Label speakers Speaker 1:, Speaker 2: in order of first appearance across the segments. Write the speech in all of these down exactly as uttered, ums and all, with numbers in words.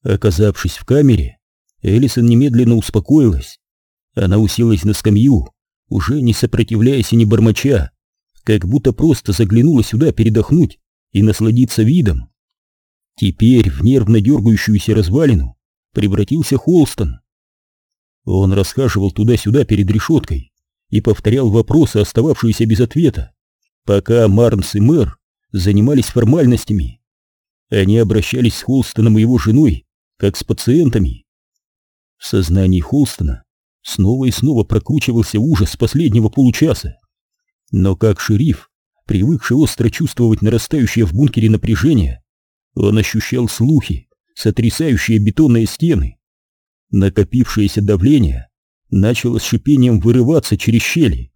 Speaker 1: Оказавшись в камере, Эллисон немедленно успокоилась. Она уселась на скамью, уже не сопротивляясь и не бормоча, как будто просто заглянула сюда передохнуть и насладиться видом. Теперь в нервно дергающуюся развалину превратился Холстон. Он расхаживал туда-сюда перед решеткой и повторял вопросы, остававшиеся без ответа, пока Марнс и мэр занимались формальностями. Они обращались с Холстоном и его женой, как с пациентами. В сознании Холстона снова и снова прокручивался ужас последнего получаса. Но как шериф, привыкший остро чувствовать нарастающее в бункере напряжение, он ощущал слухи, сотрясающие бетонные стены. Накопившееся давление начало с шипением вырываться через щели.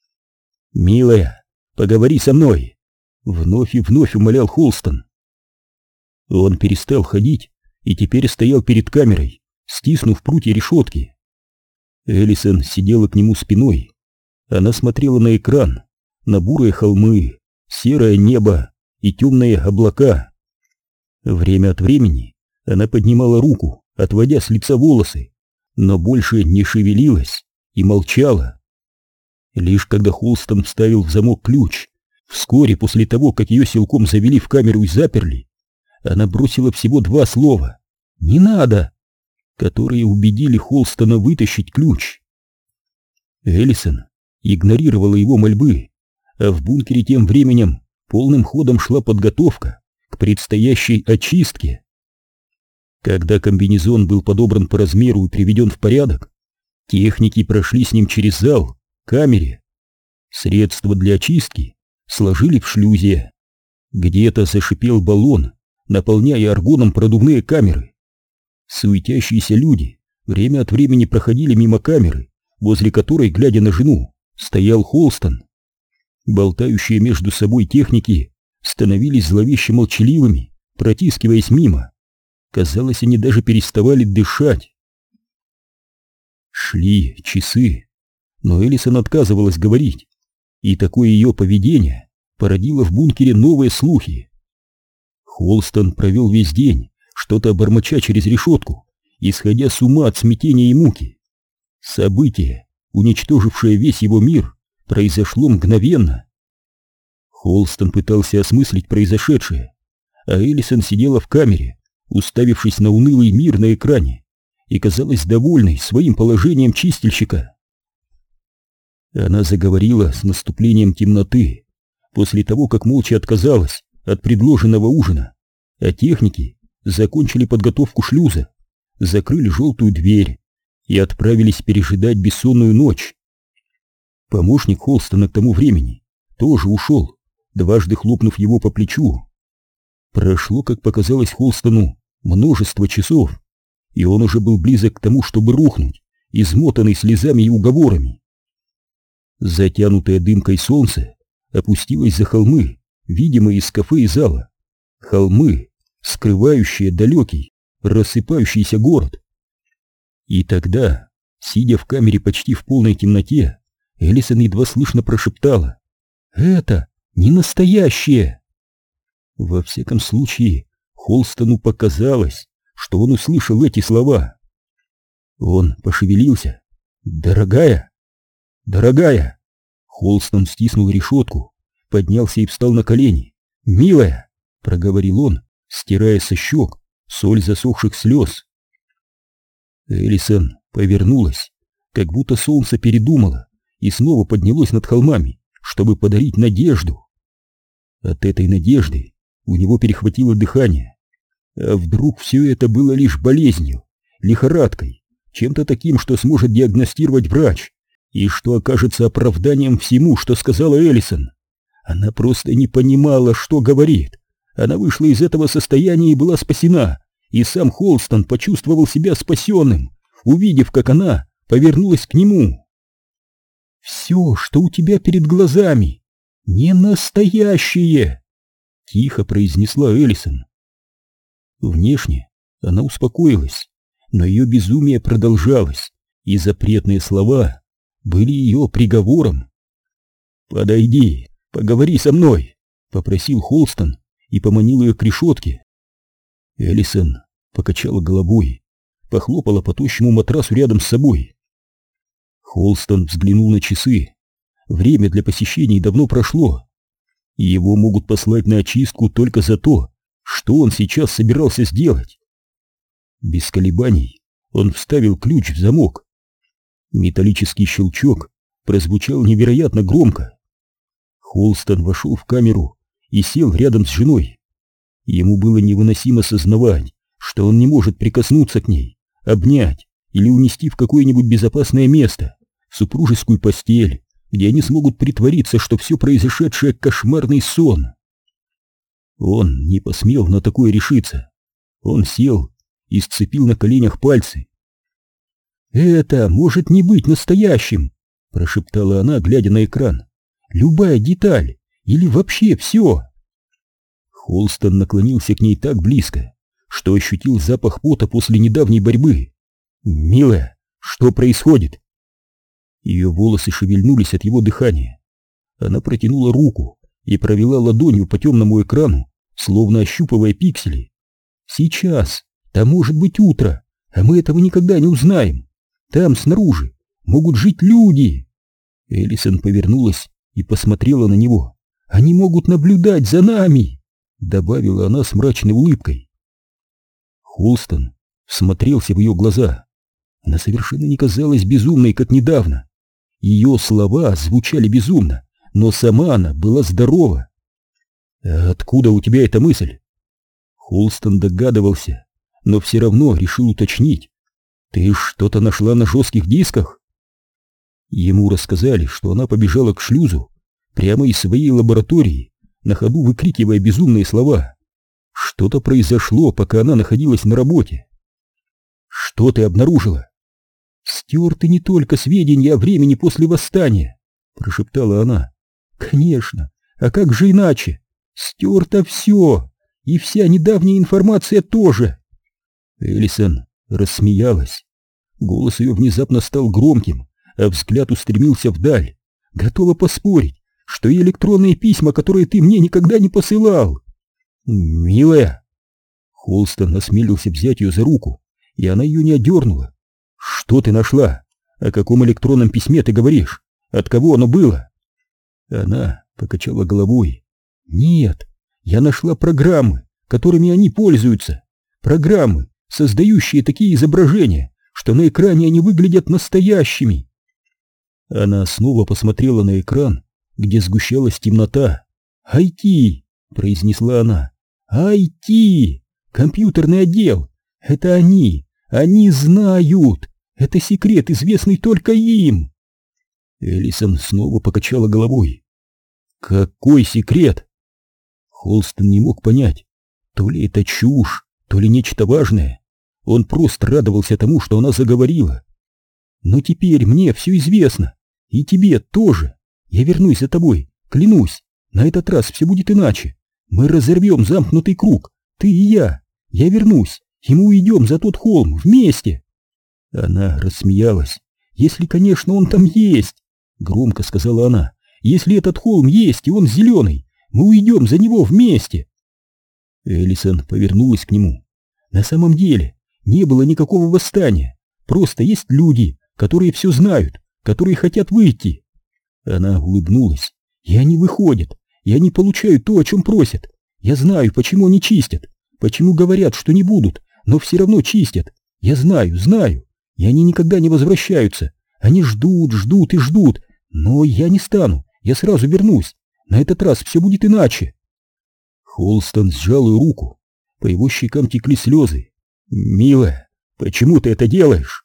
Speaker 1: «Милая, поговори со мной!» — вновь и вновь умолял Холстон. Он перестал ходить и теперь стоял перед камерой, стиснув прутья решетки. Эллисон сидела к нему спиной. Она смотрела на экран, на бурые холмы, серое небо и темные облака. Время от времени она поднимала руку, отводя с лица волосы, но больше не шевелилась и молчала. Лишь когда Холстон вставил в замок ключ, вскоре после того, как ее силком завели в камеру и заперли, она бросила всего два слова «Не надо», которые убедили Холстона вытащить ключ. Эллисон игнорировала его мольбы, а в бункере тем временем полным ходом шла подготовка к предстоящей очистке. Когда комбинезон был подобран по размеру и приведен в порядок, техники прошли с ним через зал к камере. Средства для очистки сложили в шлюзе. Где-то зашипел баллон, наполняя аргоном продувные камеры. Суетящиеся люди время от времени проходили мимо камеры, возле которой, глядя на жену, стоял Холстон. Болтающие между собой техники становились зловеще молчаливыми, протискиваясь мимо. Казалось, они даже переставали дышать. Шли часы, но Эллисон отказывалась говорить, и такое ее поведение породило в бункере новые слухи. Холстон провел весь день, что-то бормоча через решетку, исходя с ума от смятения и муки. Событие, уничтожившее весь его мир, произошло мгновенно. Холстон пытался осмыслить произошедшее, а Эллисон сидела в камере, уставившись на унылый мир на экране, и казалась довольной своим положением чистильщика. Она заговорила с наступлением темноты, после того, как молча отказалась от предложенного ужина, а техники закончили подготовку шлюза, закрыли желтую дверь и отправились пережидать бессонную ночь. Помощник Холстона к тому времени тоже ушел, дважды хлопнув его по плечу. Прошло, как показалось Холстону, множество часов, и он уже был близок к тому, чтобы рухнуть, измотанный слезами и уговорами. Затянутое дымкой солнце опустилось за холмы, видимые из кафе и зала. Холмы, скрывающие далекий, рассыпающийся город. И тогда, сидя в камере почти в полной темноте, Эллисон едва слышно прошептала: «Это не настоящее!» Во всяком случае, Холстону показалось, что он услышал эти слова. Он пошевелился. «Дорогая! Дорогая!» Холстон стиснул решетку, поднялся и встал на колени. «Милая!» — проговорил он, стирая со щек соль засохших слез. Эллисон повернулась, как будто солнце передумало и снова поднялось над холмами, чтобы подарить надежду. От этой надежды у него перехватило дыхание. А вдруг все это было лишь болезнью, лихорадкой, чем-то таким, что сможет диагностировать врач, и что окажется оправданием всему, что сказала Эллисон. Она просто не понимала, что говорит. Она вышла из этого состояния и была спасена, и сам Холстон почувствовал себя спасенным, увидев, как она повернулась к нему. «Все, что у тебя перед глазами, не настоящее!» — тихо произнесла Эллисон. Внешне она успокоилась, но ее безумие продолжалось, и запретные слова были ее приговором. «Подойди, поговори со мной», — попросил Холстон и поманил ее к решетке. Эллисон покачала головой, похлопала по тощему матрасу рядом с собой. Холстон взглянул на часы. Время для посещений давно прошло. И его могут послать на очистку только за то, что он сейчас собирался сделать. Без колебаний он вставил ключ в замок. Металлический щелчок прозвучал невероятно громко. Холстон вошел в камеру и сел рядом с женой. Ему было невыносимо сознавать, что он не может прикоснуться к ней, обнять или унести в какое-нибудь безопасное место, в супружескую постель, где они смогут притвориться, что все произошедшее — кошмарный сон. Он не посмел на такое решиться. Он сел и сцепил на коленях пальцы. «Это может не быть настоящим», — прошептала она, глядя на экран. «Любая деталь или вообще все». Холстон наклонился к ней так близко, что ощутил запах пота после недавней борьбы. «Милая, что происходит?» Ее волосы шевельнулись от его дыхания. Она протянула руку и провела ладонью по темному экрану, словно ощупывая пиксели. «Сейчас, там может быть утро, а мы этого никогда не узнаем. Там, снаружи, могут жить люди». Эллисон повернулась и посмотрела на него. «Они могут наблюдать за нами», — добавила она с мрачной улыбкой. Холстон всмотрелся в ее глаза. Она совершенно не казалась безумной, как недавно. Ее слова звучали безумно, но сама она была здорова. «А откуда у тебя эта мысль?» Холстон догадывался, но все равно решил уточнить. «Ты что-то нашла на жестких дисках?» Ему рассказали, что она побежала к шлюзу прямо из своей лаборатории, на ходу выкрикивая безумные слова. Что-то произошло, пока она находилась на работе. «Что ты обнаружила?» «Стерты не только сведения о времени после восстания», — прошептала она. «Конечно, а как же иначе? Стерто все, и вся недавняя информация тоже». Эллисон рассмеялась. Голос ее внезапно стал громким, а взгляд устремился вдаль. «Готова поспорить, что и электронные письма, которые ты мне никогда не посылал». «Милая!» Холстон осмелился взять ее за руку, и она ее не одернула. «Что ты нашла? О каком электронном письме ты говоришь? От кого оно было?» Она покачала головой. «Нет, я нашла программы, которыми они пользуются. Программы, создающие такие изображения, что на экране они выглядят настоящими». Она снова посмотрела на экран, где сгущалась темнота. «ай ти!» — произнесла она. «ай ти! Компьютерный отдел! Это они! Они знают! Это секрет, известный только им!» Эллисон снова покачала головой. «Какой секрет?» Холстон не мог понять, то ли это чушь, то ли нечто важное. Он просто радовался тому, что она заговорила. «Но теперь мне все известно, и тебе тоже. Я вернусь за тобой, клянусь. На этот раз все будет иначе. Мы разорвем замкнутый круг, ты и я. Я вернусь, и мы уйдем за тот холм вместе». Она рассмеялась. «Если, конечно, он там есть», — громко сказала она. «Если этот холм есть, и он зеленый, мы уйдем за него вместе». Эллисон повернулась к нему. «На самом деле не было никакого восстания. Просто есть люди, которые все знают, которые хотят выйти». Она улыбнулась. «И они выходят, и они получают то, о чем просят. Я знаю, почему они чистят, почему говорят, что не будут, но все равно чистят. Я знаю, знаю. И они никогда не возвращаются. Они ждут, ждут и ждут. Но я не стану, я сразу вернусь. На этот раз все будет иначе». Холстон сжал ее руку. По его щекам текли слезы. «Милая, почему ты это делаешь?»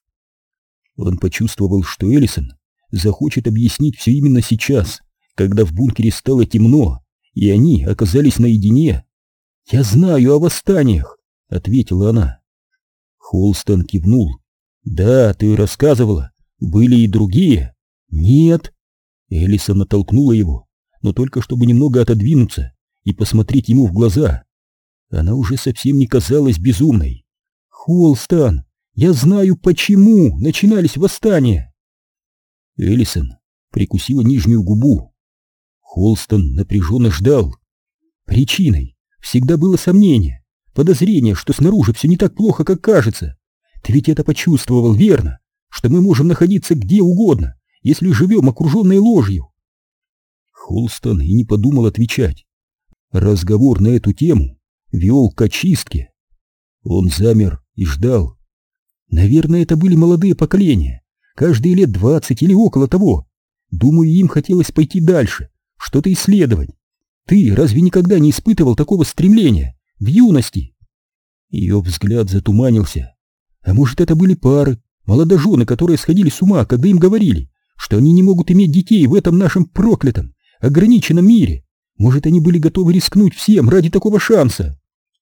Speaker 1: Он почувствовал, что Эллисон захочет объяснить все именно сейчас, когда в бункере стало темно, и они оказались наедине. «Я знаю о восстаниях», — ответила она. Холстон кивнул. «Да, ты рассказывала. Были и другие?» «Нет». Эллисон оттолкнула его, но только чтобы немного отодвинуться и посмотреть ему в глаза. Она уже совсем не казалась безумной. «Холстон, я знаю, почему начинались восстания». Эллисон прикусила нижнюю губу. Холстон напряженно ждал. Причиной всегда было сомнение, подозрение, что снаружи все не так плохо, как кажется. Ты ведь это почувствовал, верно? Что мы можем находиться где угодно, если живем окруженные ложью. Холстон и не подумал отвечать. Разговор на эту тему вел к очистке. Он замер и ждал. Наверное, это были молодые поколения, каждые лет двадцать или около того. Думаю, им хотелось пойти дальше, что-то исследовать. Ты разве никогда не испытывал такого стремления в юности? Ее взгляд затуманился. А может, это были пары, молодожены, которые сходили с ума, когда им говорили, что они не могут иметь детей в этом нашем проклятом, ограниченном мире. Может, они были готовы рискнуть всем ради такого шанса?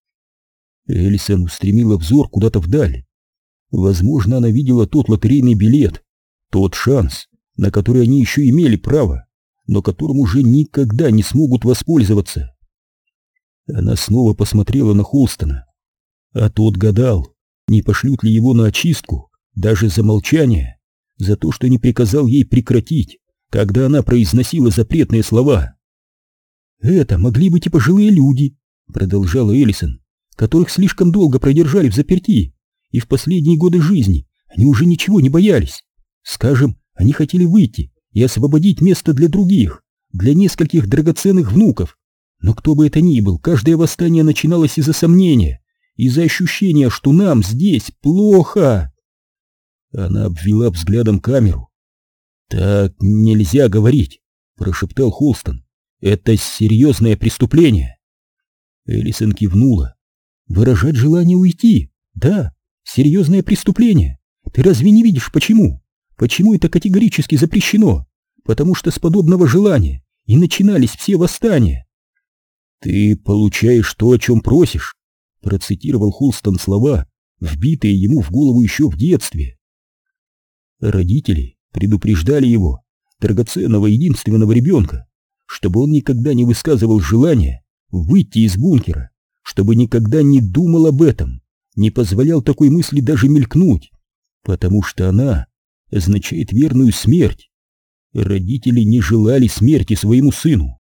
Speaker 1: Элисон устремила взор куда-то вдаль. Возможно, она видела тот лотерейный билет, тот шанс, на который они еще имели право, но которым уже никогда не смогут воспользоваться. Она снова посмотрела на Холстона, а тот гадал, не пошлют ли его на очистку, даже за молчание, за то, что не приказал ей прекратить, когда она произносила запретные слова. «Это могли быть и пожилые люди», — продолжала Элисон, «которых слишком долго продержали в заперти, и в последние годы жизни они уже ничего не боялись. Скажем, они хотели выйти и освободить место для других, для нескольких драгоценных внуков. Но кто бы это ни был, каждое восстание начиналось из-за сомнения, из-за ощущения, что нам здесь плохо». Она обвела взглядом камеру. «Так нельзя говорить», — прошептал Холстон. «Это серьезное преступление». Элисон кивнула. «Выражать желание уйти? Да, серьезное преступление. Ты разве не видишь, почему? Почему это категорически запрещено? Потому что с подобного желания и начинались все восстания». «Ты получаешь то, о чем просишь», — процитировал Холстон слова, вбитые ему в голову еще в детстве. Родители предупреждали его, драгоценного единственного ребенка, чтобы он никогда не высказывал желания выйти из бункера, чтобы никогда не думал об этом, не позволял такой мысли даже мелькнуть, потому что она означает верную смерть. Родители не желали смерти своему сыну.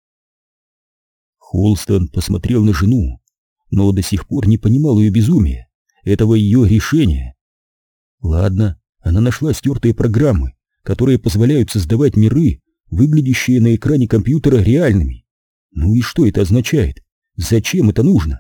Speaker 1: Холстон посмотрел на жену, но до сих пор не понимал ее безумия, этого ее решения. Ладно, она нашла стертые программы, которые позволяют создавать миры, выглядящие на экране компьютера реальными. Ну и что это означает? Зачем это нужно?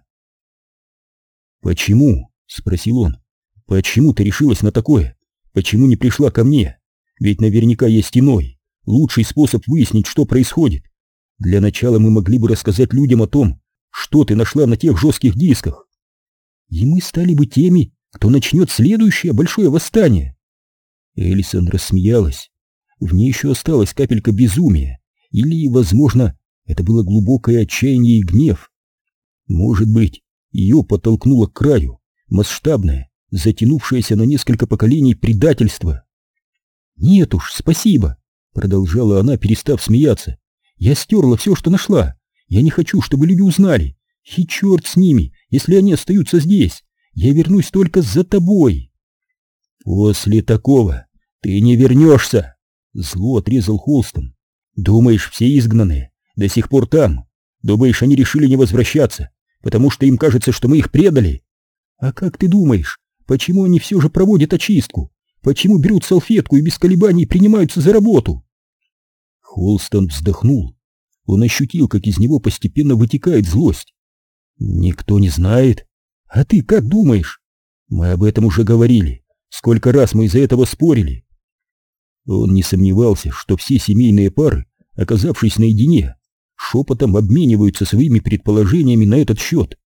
Speaker 1: «Почему?» — спросил он. «Почему ты решилась на такое? Почему не пришла ко мне? Ведь наверняка есть иной, лучший способ выяснить, что происходит. Для начала мы могли бы рассказать людям о том, что ты нашла на тех жестких дисках. И мы стали бы теми, кто начнет следующее большое восстание». Элисон рассмеялась. В ней еще осталась капелька безумия, или, возможно, это было глубокое отчаяние и гнев. Может быть, ее подтолкнуло к краю масштабное, затянувшееся на несколько поколений предательство. «Нет уж, спасибо», — продолжала она, перестав смеяться. «Я стерла все, что нашла. Я не хочу, чтобы люди узнали. И черт с ними, если они остаются здесь. Я вернусь только за тобой». «После такого ты не вернешься», — зло отрезал Холстон. «Думаешь, все изгнанные до сих пор там? Думаешь, они решили не возвращаться, потому что им кажется, что мы их предали? А как ты думаешь, почему они все же проводят очистку? Почему берут салфетку и без колебаний принимаются за работу?» Холстон вздохнул. Он ощутил, как из него постепенно вытекает злость. «Никто не знает. А ты как думаешь? Мы об этом уже говорили. Сколько раз мы из-за этого спорили». Он не сомневался, что все семейные пары, оказавшись наедине, шепотом обмениваются своими предположениями на этот счет.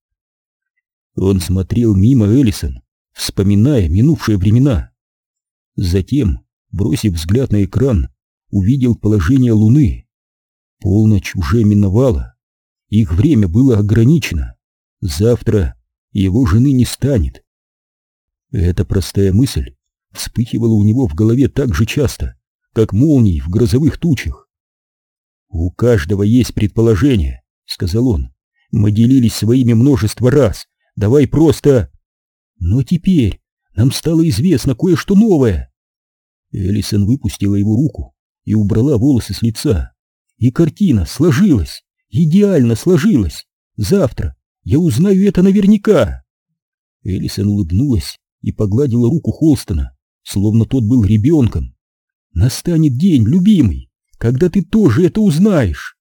Speaker 1: Он смотрел мимо Элисон, вспоминая минувшие времена. Затем, бросив взгляд на экран, увидел положение Луны. Полночь уже миновала. Их время было ограничено. Завтра его жены не станет. Эта простая мысль вспыхивала у него в голове так же часто, как молнии в грозовых тучах. «У каждого есть предположение», — сказал он. «Мы делились своими множество раз. Давай просто...» «Но теперь нам стало известно кое-что новое». Элисон выпустила его руку и убрала волосы с лица. И картина сложилась, идеально сложилась. Завтра Я узнаю это наверняка. Элисон улыбнулась и погладила руку Холстона, словно тот был ребенком. Настанет день, любимый, когда ты тоже это узнаешь.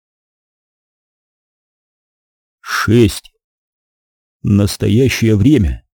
Speaker 1: Шесть. Настоящее время.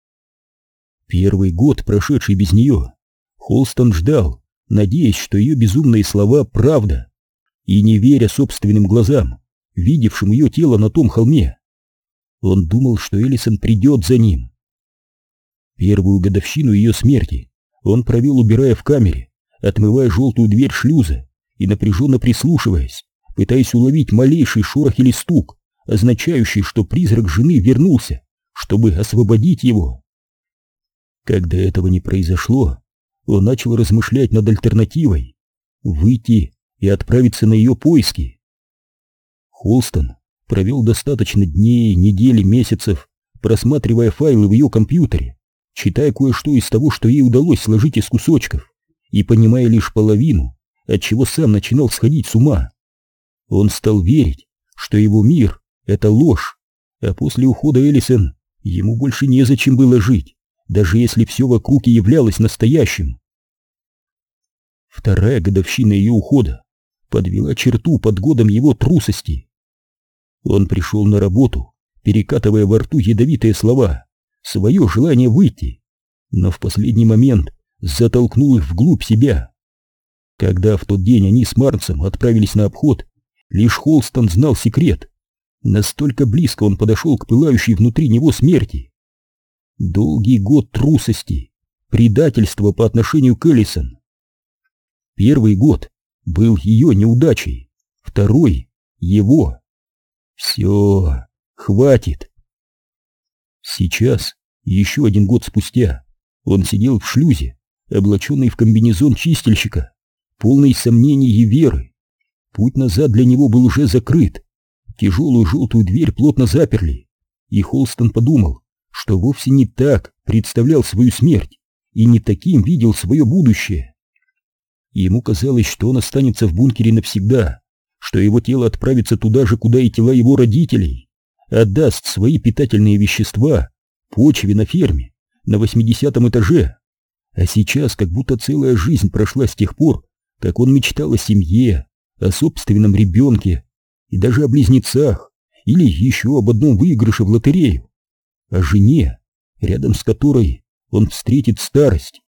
Speaker 1: Первый год, прошедший без нее, Холстон ждал, надеясь, что ее безумные слова — правда, и не веря собственным глазам, видевшим ее тело на том холме. Он думал, что Элисон придет за ним. Первую годовщину ее смерти он провел, убирая в камере, отмывая желтую дверь шлюза и напряженно прислушиваясь, пытаясь уловить малейший шорох или стук, означающий, что призрак жены вернулся, чтобы освободить его. Когда этого не произошло, он начал размышлять над альтернативой — выйти и отправиться на ее поиски. Холстон провел достаточно дней, недель, месяцев, просматривая файлы в ее компьютере, читая кое-что из того, что ей удалось сложить из кусочков, и понимая лишь половину, отчего сам начинал сходить с ума. Он стал верить, что его мир — это ложь, а после ухода Элисон ему больше незачем было жить, даже если все вокруг и являлось настоящим. Вторая годовщина ее ухода подвела черту под годом его трусости. Он пришел на работу, перекатывая во рту ядовитые слова, свое желание выйти, но в последний момент затолкнул их вглубь себя. Когда в тот день они с Марнсом отправились на обход, лишь Холстон знал секрет. Настолько близко он подошел к пылающей внутри него смерти. Долгий год трусости, предательства по отношению к Элисон. Первый год был ее неудачей, второй — его. Все, хватит. Сейчас, еще один год спустя, он сидел в шлюзе, облаченный в комбинезон чистильщика, полный сомнений и веры. Путь назад для него был уже закрыт. Тяжелую желтую дверь плотно заперли, и Холстон подумал, что вовсе не так представлял свою смерть и не таким видел свое будущее. Ему казалось, что он останется в бункере навсегда, что его тело отправится туда же, куда и тела его родителей, отдаст свои питательные вещества почве на ферме на восьмидесятом этаже. А сейчас как будто целая жизнь прошла с тех пор, как он мечтал о семье, о собственном ребенке и даже о близнецах или еще об одном выигрыше в лотерею, о жене, рядом с которой он встретит старость